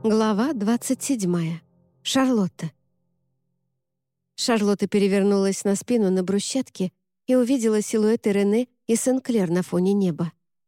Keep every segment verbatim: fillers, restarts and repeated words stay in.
Глава двадцать седьмая. Шарлотта. Шарлотта перевернулась на спину на брусчатке и увидела силуэты Рене и Сен-Клер на фоне неба.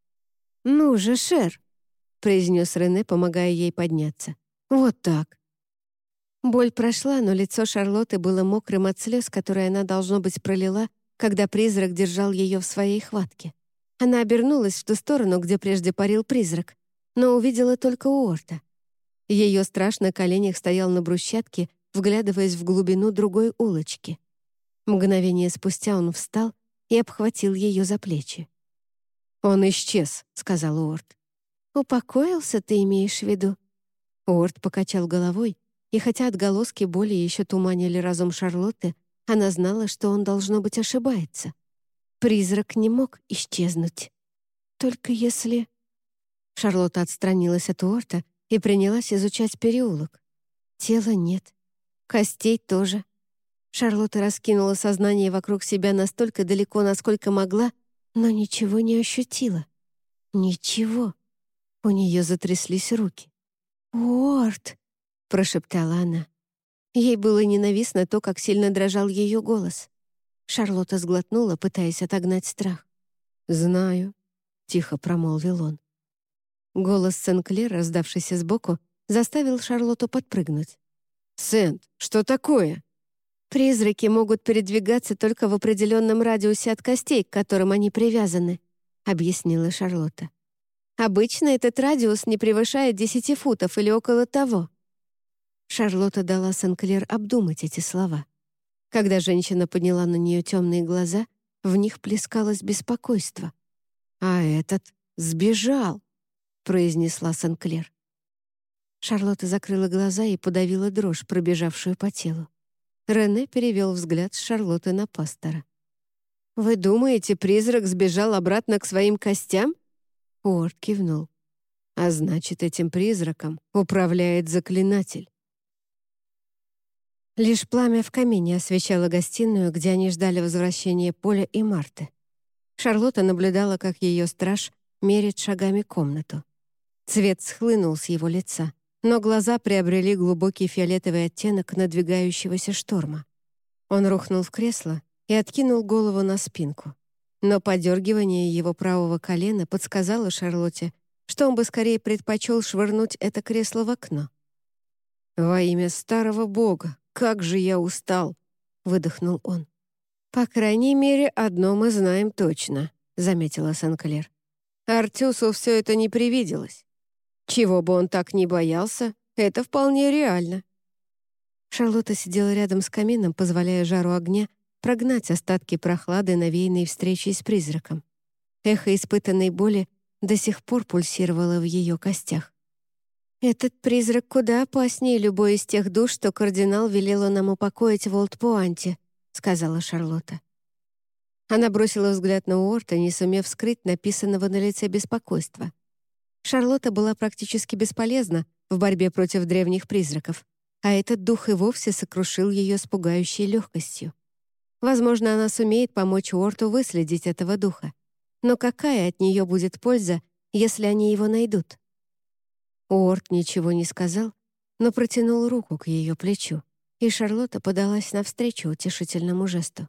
«Ну же, Шер!» — произнес Рене, помогая ей подняться. «Вот так». Боль прошла, но лицо Шарлотты было мокрым от слез, которые она, должно быть, пролила, когда призрак держал ее в своей хватке. Она обернулась в ту сторону, где прежде парил призрак, но увидела только Уорта. Ее страж на коленях стоял на брусчатке, вглядываясь в глубину другой улочки. Мгновение спустя он встал и обхватил ее за плечи. «Он исчез», — сказал Уорт. «Упокоился, ты имеешь в виду?» Уорт покачал головой, и хотя отголоски боли еще туманили разум Шарлотты, она знала, что он, должно быть, ошибается. Призрак не мог исчезнуть. Только если... Шарлотта отстранилась от Уорта и принялась изучать переулок. Тела нет. Костей тоже. Шарлотта раскинула сознание вокруг себя настолько далеко, насколько могла, но ничего не ощутила. Ничего. У нее затряслись руки. «Уорт!» — прошептала она. Ей было ненавистно то, как сильно дрожал ее голос. Шарлотта сглотнула, пытаясь отогнать страх. «Знаю», — тихо промолвил он. Голос Сен-Клер, раздавшийся сбоку, заставил Шарлотту подпрыгнуть. «Сент, что такое?» «Призраки могут передвигаться только в определенном радиусе от костей, к которым они привязаны», — объяснила Шарлотта. «Обычно этот радиус не превышает десяти футов или около того». Шарлотта дала Сен-Клер обдумать эти слова. Когда женщина подняла на нее темные глаза, в них плескалось беспокойство. «А этот сбежал», — произнесла Сен-Клер. Шарлотта закрыла глаза и подавила дрожь, пробежавшую по телу. Рене перевел взгляд с Шарлотты на пастора. «Вы думаете, призрак сбежал обратно к своим костям?» Уорд кивнул. «А значит, этим призраком управляет заклинатель». Лишь пламя в камине освещало гостиную, где они ждали возвращения Поля и Марты. Шарлотта наблюдала, как ее страж мерит шагами комнату. Цвет схлынул с его лица, но глаза приобрели глубокий фиолетовый оттенок надвигающегося шторма. Он рухнул в кресло и откинул голову на спинку. Но подергивание его правого колена подсказало Шарлотте, что он бы скорее предпочел швырнуть это кресло в окно. «Во имя старого бога, как же я устал!» — выдохнул он. «По крайней мере, одно мы знаем точно», — заметила Сен-Клер. «Артюсу все это не привиделось. Чего бы он так не боялся, это вполне реально». Шарлотта сидела рядом с камином, позволяя жару огня прогнать остатки прохлады, навеянной встречей с призраком. Эхо испытанной боли до сих пор пульсировало в ее костях. «Этот призрак куда опаснее любой из тех душ, что кардинал велела нам упокоить в Олд-Пуанте», — сказала Шарлотта. Она бросила взгляд на Уорта, не сумев скрыть написанного на лице беспокойства. Шарлотта была практически бесполезна в борьбе против древних призраков, а этот дух и вовсе сокрушил ее с пугающей легкостью. Возможно, она сумеет помочь Уорту выследить этого духа. Но какая от нее будет польза, если они его найдут? Уорт ничего не сказал, но протянул руку к ее плечу, и Шарлотта подалась навстречу утешительному жесту.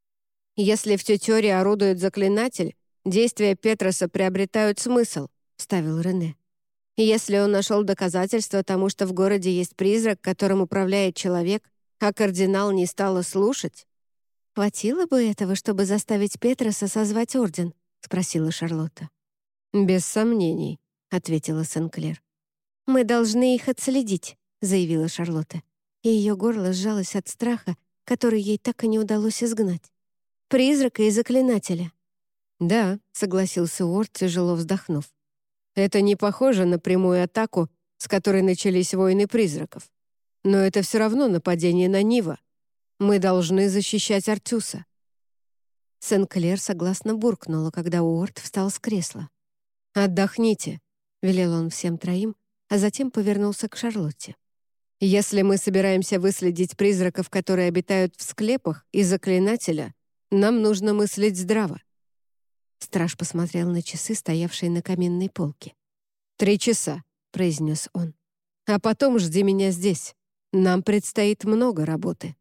«Если в Тютере орудует заклинатель, действия Петроса приобретают смысл», — вставил Рене. «Если он нашел доказательства тому, что в городе есть призрак, которым управляет человек, а кардинал не стала слушать...» «Хватило бы этого, чтобы заставить Петроса созвать орден?» — спросила Шарлотта. «Без сомнений», — ответила Сен-Клер. «Мы должны их отследить», — заявила Шарлотта, и ее горло сжалось от страха, который ей так и не удалось изгнать. «Призрака и заклинателя». «Да», — согласился Уорт, тяжело вздохнув. «Это не похоже на прямую атаку, с которой начались войны призраков. Но это все равно нападение на Нива. Мы должны защищать Артюса». Сен-Клер согласно буркнула, когда Уорт встал с кресла. «Отдохните», — велел он всем троим, а затем повернулся к Шарлотте. «Если мы собираемся выследить призраков, которые обитают в склепах, и заклинателя, нам нужно мыслить здраво». Страж посмотрел на часы, стоявшие на каминной полке. «Три часа», — произнес он. А потом жди меня здесь. Нам предстоит много работы».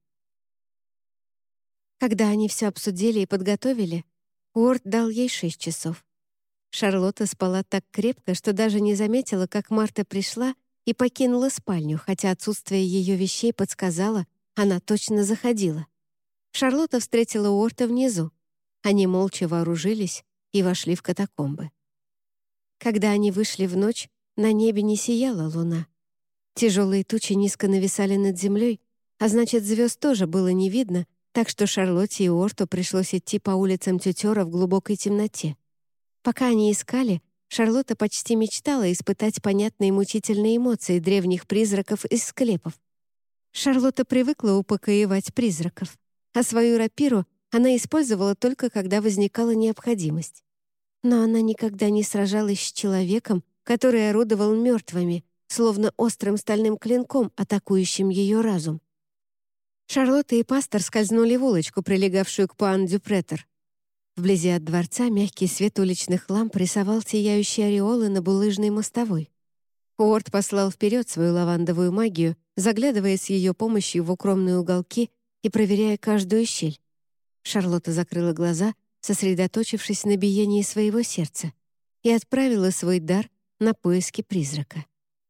Когда они все обсудили и подготовили, Уорд дал ей шесть часов. Шарлотта спала так крепко, что даже не заметила, как Марта пришла и покинула спальню, хотя отсутствие ее вещей подсказало, она точно заходила. Шарлотта встретила Уорта внизу. Они молча вооружились и вошли в катакомбы. Когда они вышли в ночь, на небе не сияла луна. Тяжелые тучи низко нависали над землей, а значит, звезд тоже было не видно, так что Шарлотте и Уорту пришлось идти по улицам Тютера в глубокой темноте. Пока они искали, Шарлотта почти мечтала испытать понятные мучительные эмоции древних призраков из склепов. Шарлотта привыкла упокоивать призраков, а свою рапиру она использовала только когда возникала необходимость. Но она никогда не сражалась с человеком, который орудовал мертвыми, словно острым стальным клинком, атакующим ее разум. Шарлотта и пастор скользнули в улочку, прилегавшую к Пуан-дю-Претер. Вблизи от дворца мягкий свет уличных ламп рисовал сияющие ореолы на булыжной мостовой. Уорд послал вперед свою лавандовую магию, заглядывая с ее помощью в укромные уголки и проверяя каждую щель. Шарлотта закрыла глаза, сосредоточившись на биении своего сердца, и отправила свой дар на поиски призрака.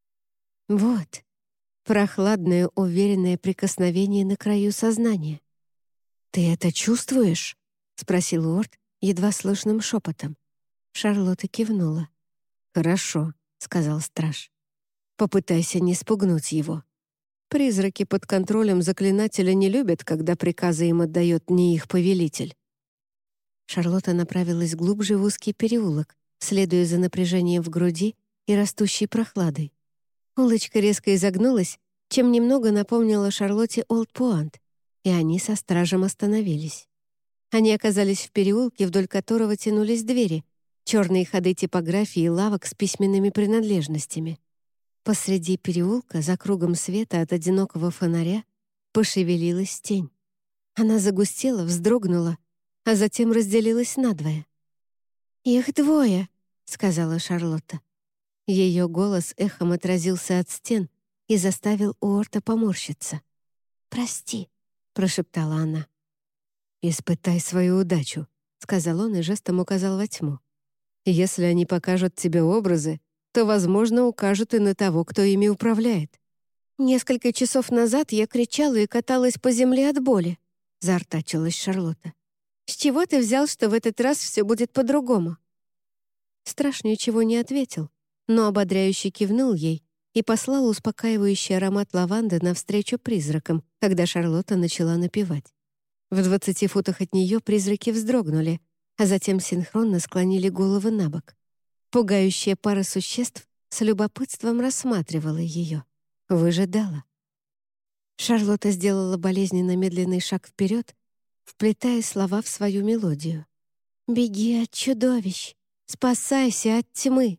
Вот, прохладное, уверенное прикосновение на краю сознания. «Ты это чувствуешь?» — спросил Уорд едва слышным шепотом. Шарлотта кивнула. «Хорошо», — сказал страж. «Попытайся не спугнуть его. Призраки под контролем заклинателя не любят, когда приказы им отдает не их повелитель». Шарлотта направилась глубже в узкий переулок, следуя за напряжением в груди и растущей прохладой. Улочка резко изогнулась, чем немного напомнила Шарлотте Олд-Пуант, и они со стражем остановились. Они оказались в переулке, вдоль которого тянулись двери, черные ходы типографии и лавок с письменными принадлежностями. Посреди переулка, за кругом света от одинокого фонаря, пошевелилась тень. Она загустела, вздрогнула, а затем разделилась надвое. «Их двое», — сказала Шарлотта. Ее голос эхом отразился от стен и заставил Уорта поморщиться. «Прости», — прошептала она. «Испытай свою удачу», — сказал он и жестом указал во тьму. «Если они покажут тебе образы, то, возможно, укажут и на того, кто ими управляет». «Несколько часов назад я кричала и каталась по земле от боли», — заортачилась Шарлотта. «С чего ты взял, что в этот раз все будет по-другому?» Страж ничего не ответил, но ободряюще кивнул ей и послал успокаивающий аромат лаванды навстречу призракам, когда Шарлотта начала напевать. В двадцати футах от нее призраки вздрогнули, а затем синхронно склонили головы на бок. Пугающая пара существ с любопытством рассматривала ее, выжидала. Шарлотта сделала болезненно медленный шаг вперед, вплетая слова в свою мелодию. «Беги от чудовищ! Спасайся от тьмы!»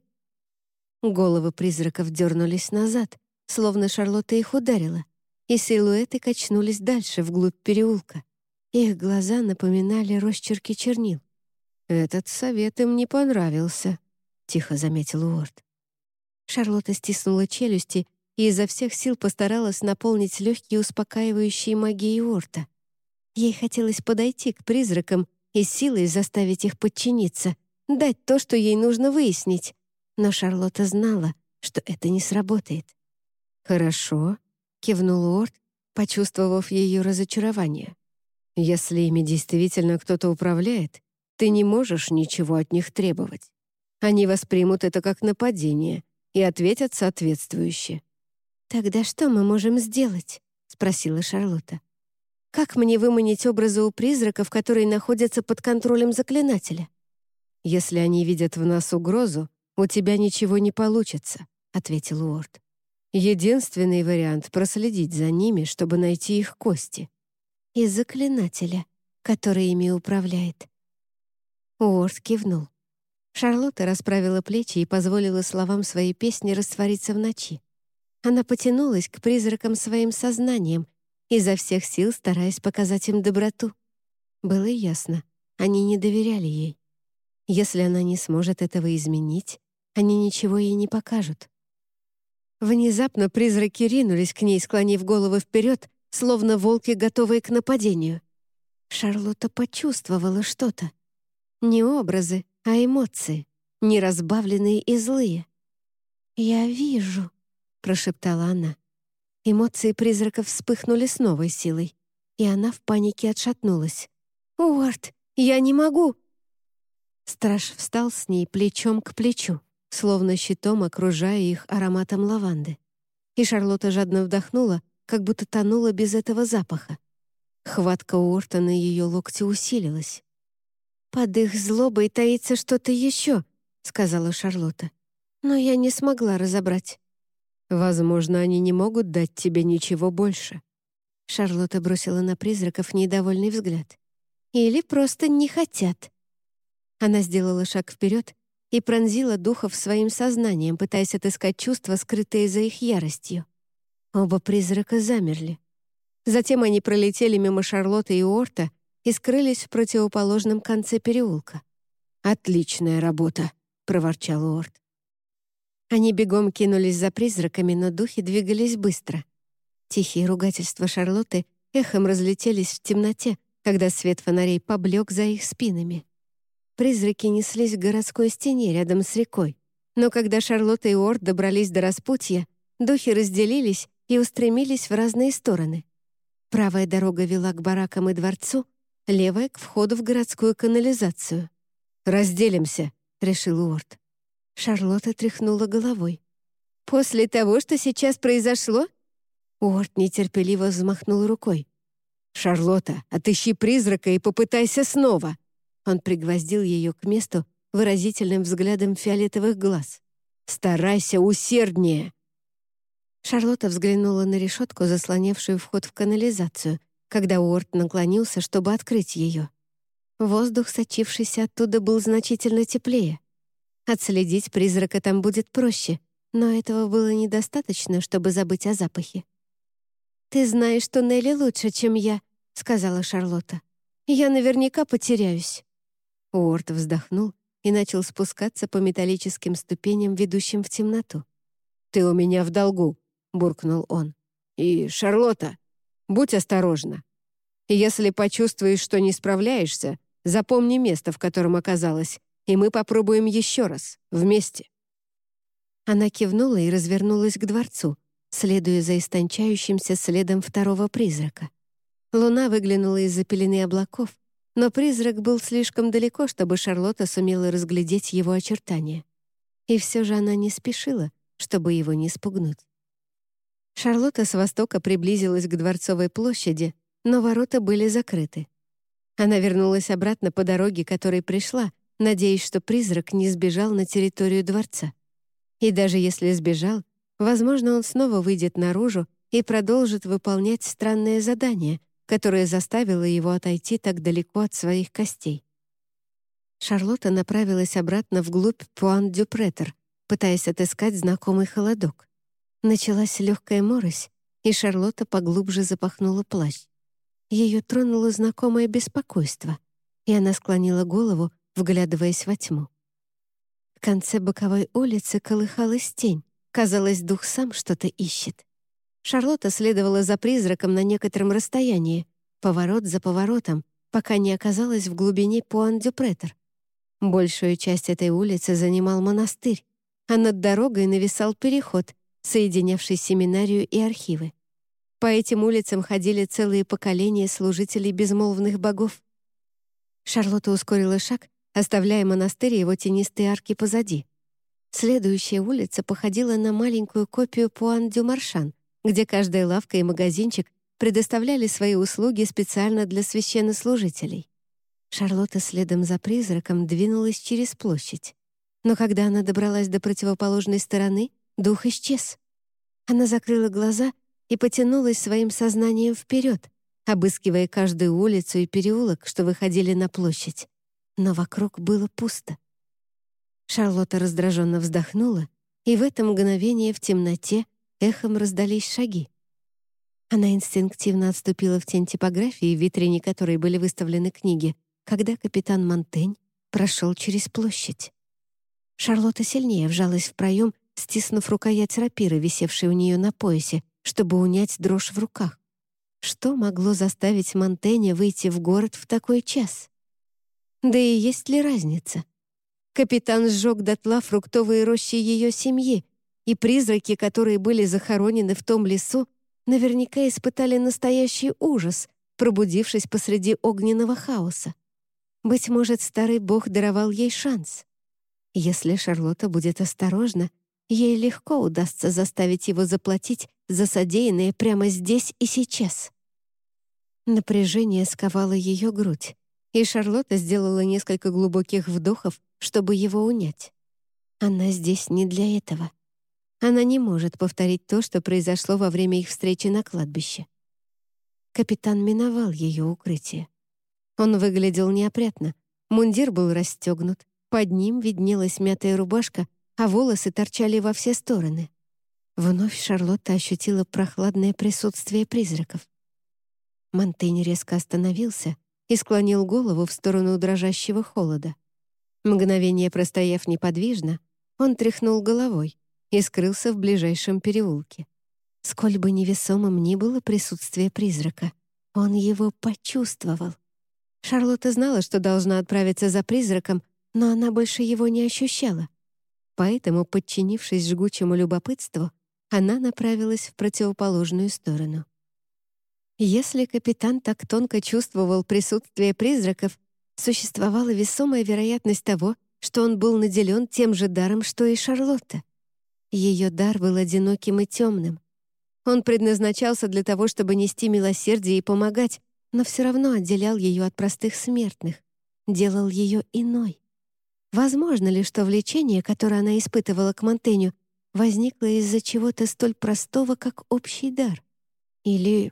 Головы призраков дернулись назад, словно Шарлотта их ударила, и силуэты качнулись дальше, вглубь переулка. Их глаза напоминали росчерки чернил. «Этот совет им не понравился», — тихо заметил Уорд. Шарлотта стиснула челюсти и изо всех сил постаралась наполнить легкие успокаивающей магией Уорта. Ей хотелось подойти к призракам и силой заставить их подчиниться, дать то, что ей нужно выяснить. Но Шарлотта знала, что это не сработает. «Хорошо», — кивнул Уорд, почувствовав ее разочарование. «Если ими действительно кто-то управляет, ты не можешь ничего от них требовать. Они воспримут это как нападение и ответят соответствующе». «Тогда что мы можем сделать?» — спросила Шарлотта. «Как мне выманить образы у призраков, которые находятся под контролем заклинателя?» «Если они видят в нас угрозу, у тебя ничего не получится», — ответил Уорд. «Единственный вариант — проследить за ними, чтобы найти их кости». «И заклинателя, который ими управляет». Уорд кивнул. Шарлотта расправила плечи и позволила словам своей песни раствориться в ночи. Она потянулась к призракам своим сознанием, изо всех сил стараясь показать им доброту. Было ясно, они не доверяли ей. Если она не сможет этого изменить, они ничего ей не покажут. Внезапно призраки ринулись к ней, склонив головы вперед, словно волки, готовые к нападению. Шарлотта почувствовала что-то. Не образы, а эмоции, неразбавленные и злые. «Я вижу», — прошептала она. Эмоции призраков вспыхнули с новой силой, и она в панике отшатнулась. «Уорд, я не могу!» Страж встал с ней плечом к плечу, словно щитом окружая их ароматом лаванды. И Шарлотта жадно вдохнула, как будто тонула без этого запаха. Хватка Уорта на ее локте усилилась. «Под их злобой таится что-то еще», — сказала Шарлотта. «Но я не смогла разобрать». «Возможно, они не могут дать тебе ничего больше». Шарлотта бросила на призраков недовольный взгляд. «Или просто не хотят». Она сделала шаг вперед и пронзила духов своим сознанием, пытаясь отыскать чувства, скрытые за их яростью. Оба призрака замерли. Затем они пролетели мимо Шарлотты и Уорта и скрылись в противоположном конце переулка. «Отличная работа», — проворчал Уорт. Они бегом кинулись за призраками, но духи двигались быстро. Тихие ругательства Шарлотты эхом разлетелись в темноте, когда свет фонарей поблек за их спинами. Призраки неслись к городской стене рядом с рекой, но когда Шарлотта и Уорт добрались до распутья, духи разделились и устремились в разные стороны. Правая дорога вела к баракам и дворцу, левая — к входу в городскую канализацию. «Разделимся», — решил Уорт. Шарлотта тряхнула головой. «После того, что сейчас произошло?» Уорт нетерпеливо взмахнул рукой. «Шарлотта, отыщи призрака и попытайся снова!» Он пригвоздил ее к месту выразительным взглядом фиолетовых глаз. «Старайся усерднее!» Шарлотта взглянула на решетку, заслонявшую вход в канализацию, когда Уорт наклонился, чтобы открыть ее. Воздух, сочившийся оттуда, был значительно теплее. Отследить призрака там будет проще, но этого было недостаточно, чтобы забыть о запахе. «Ты знаешь туннели лучше, чем я», — сказала Шарлотта. «Я наверняка потеряюсь». Уорт вздохнул и начал спускаться по металлическим ступеням, ведущим в темноту. «Ты у меня в долгу», — буркнул он. «И, Шарлотта, будь осторожна. Если почувствуешь, что не справляешься, запомни место, в котором оказалась, и мы попробуем еще раз, вместе». Она кивнула и развернулась к дворцу, следуя за истончающимся следом второго призрака. Луна выглянула из-за пелены облаков, но призрак был слишком далеко, чтобы Шарлотта сумела разглядеть его очертания. И все же она не спешила, чтобы его не спугнуть. Шарлотта с востока приблизилась к Дворцовой площади, но ворота были закрыты. Она вернулась обратно по дороге, которой пришла, надеясь, что призрак не сбежал на территорию дворца. И даже если сбежал, возможно, он снова выйдет наружу и продолжит выполнять странное задание, которое заставило его отойти так далеко от своих костей. Шарлотта направилась обратно вглубь Пуан-дю-Претер, пытаясь отыскать знакомый холодок. Началась легкая морось, и Шарлотта поглубже запахнула плащ. Ее тронуло знакомое беспокойство, и она склонила голову, вглядываясь во тьму. В конце боковой улицы колыхалась тень. Казалось, дух сам что-то ищет. Шарлотта следовала за призраком на некотором расстоянии, поворот за поворотом, пока не оказалась в глубине Пуан-дю-Претер. Большую часть этой улицы занимал монастырь, а над дорогой нависал переход, соединявший семинарию и архивы. По этим улицам ходили целые поколения служителей безмолвных богов. Шарлотта ускорила шаг, оставляя монастырь и его тенистые арки позади. Следующая улица походила на маленькую копию Пуан-дю-Маршан, где каждая лавка и магазинчик предоставляли свои услуги специально для священнослужителей. Шарлотта следом за призраком двинулась через площадь. Но когда она добралась до противоположной стороны, дух исчез. Она закрыла глаза и потянулась своим сознанием вперед, обыскивая каждую улицу и переулок, что выходили на площадь. Но вокруг было пусто. Шарлотта раздраженно вздохнула, и в это мгновение в темноте эхом раздались шаги. Она инстинктивно отступила в тень типографии, в витрине которой были выставлены книги, когда капитан Монтень прошел через площадь. Шарлотта сильнее вжалась в проем стиснув рукоять рапиры, висевшей у нее на поясе, чтобы унять дрожь в руках. Что могло заставить Монтэня выйти в город в такой час? Да и есть ли разница? Капитан сжег дотла фруктовые рощи ее семьи, и призраки, которые были захоронены в том лесу, наверняка испытали настоящий ужас, пробудившись посреди огненного хаоса. Быть может, старый бог даровал ей шанс. Если Шарлотта будет осторожна, ей легко удастся заставить его заплатить за содеянное прямо здесь и сейчас. Напряжение сковало ее грудь, и Шарлотта сделала несколько глубоких вдохов, чтобы его унять. Она здесь не для этого. Она не может повторить то, что произошло во время их встречи на кладбище. Капитан миновал ее укрытие. Он выглядел неопрятно. Мундир был расстегнут, под ним виднелась мятая рубашка, а волосы торчали во все стороны. Вновь Шарлотта ощутила прохладное присутствие призраков. Монтень резко остановился и склонил голову в сторону дрожащего холода. Мгновение простояв неподвижно, он тряхнул головой и скрылся в ближайшем переулке. Сколь бы невесомым ни было присутствие призрака, он его почувствовал. Шарлотта знала, что должна отправиться за призраком, но она больше его не ощущала. Поэтому, подчинившись жгучему любопытству, она направилась в противоположную сторону. Если капитан так тонко чувствовал присутствие призраков, существовала весомая вероятность того, что он был наделен тем же даром, что и Шарлотта. Ее дар был одиноким и темным. Он предназначался для того, чтобы нести милосердие и помогать, но все равно отделял ее от простых смертных, делал ее иной. Возможно ли, что влечение, которое она испытывала к Монтеню, возникло из-за чего-то столь простого, как общий дар? Или...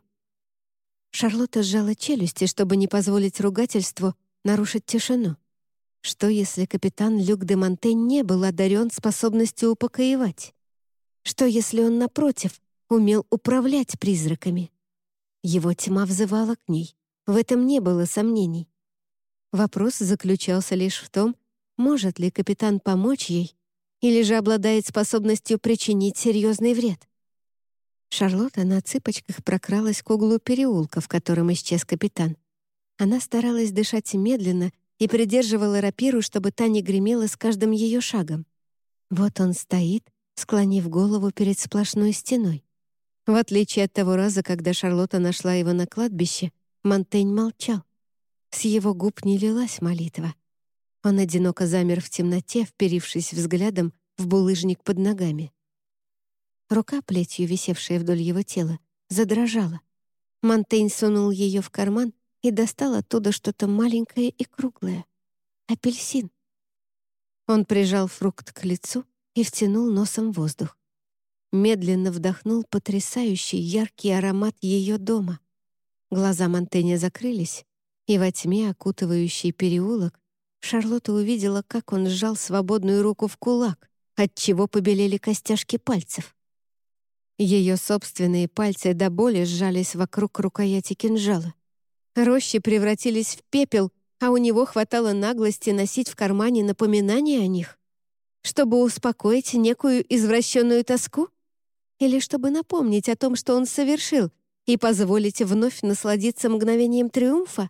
Шарлотта сжала челюсти, чтобы не позволить ругательству нарушить тишину. Что, если капитан Люк де Монтень не был одарен способностью упокоевать? Что, если он, напротив, умел управлять призраками? Его тьма взывала к ней. В этом не было сомнений. Вопрос заключался лишь в том, может ли капитан помочь ей, или же обладает способностью причинить серьезный вред. Шарлотта на цыпочках прокралась к углу переулка, в котором исчез капитан. Она старалась дышать медленно и придерживала рапиру, чтобы та не гремела с каждым ее шагом. Вот он стоит, склонив голову перед сплошной стеной. В отличие от того раза, когда Шарлотта нашла его на кладбище, Монтень молчал. С его губ не лилась молитва. Он одиноко замер в темноте, вперившись взглядом в булыжник под ногами. Рука, плетью висевшая вдоль его тела, задрожала. Монтень сунул ее в карман и достал оттуда что-то маленькое и круглое. Апельсин. Он прижал фрукт к лицу и втянул носом воздух. Медленно вдохнул потрясающий яркий аромат ее дома. Глаза Монтэня закрылись, и во тьме, окутывающей переулок, Шарлотта увидела, как он сжал свободную руку в кулак, отчего побелели костяшки пальцев. Ее собственные пальцы до боли сжались вокруг рукояти кинжала. Рощи превратились в пепел, а у него хватало наглости носить в кармане напоминания о них, чтобы успокоить некую извращенную тоску или чтобы напомнить о том, что он совершил, и позволить вновь насладиться мгновением триумфа.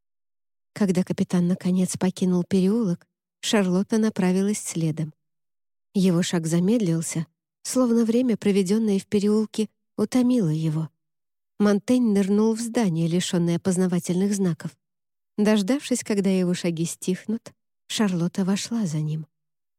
Когда капитан наконец покинул переулок, Шарлотта направилась следом. Его шаг замедлился, словно время, проведенное в переулке, утомило его. Монтень нырнул в здание, лишенное опознавательных знаков. Дождавшись, когда его шаги стихнут, Шарлотта вошла за ним.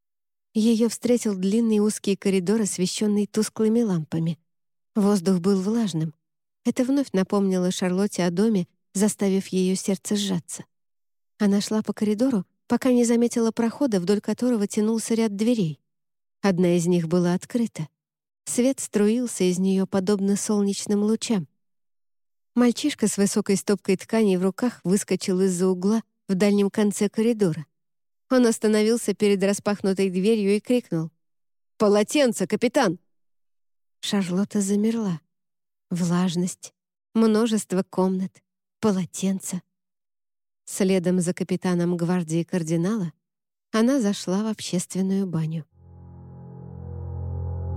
Ее встретил длинный узкий коридор, освещенный тусклыми лампами. Воздух был влажным. Это вновь напомнило Шарлотте о доме, заставив ее сердце сжаться. Она шла по коридору, пока не заметила прохода, вдоль которого тянулся ряд дверей. Одна из них была открыта. Свет струился из нее, подобно солнечным лучам. Мальчишка с высокой стопкой тканей в руках выскочил из-за угла в дальнем конце коридора. Он остановился перед распахнутой дверью и крикнул: «Полотенце, капитан!» Шарлотта замерла. Влажность, множество комнат, полотенца. Следом за капитаном гвардии кардинала она зашла в общественную баню.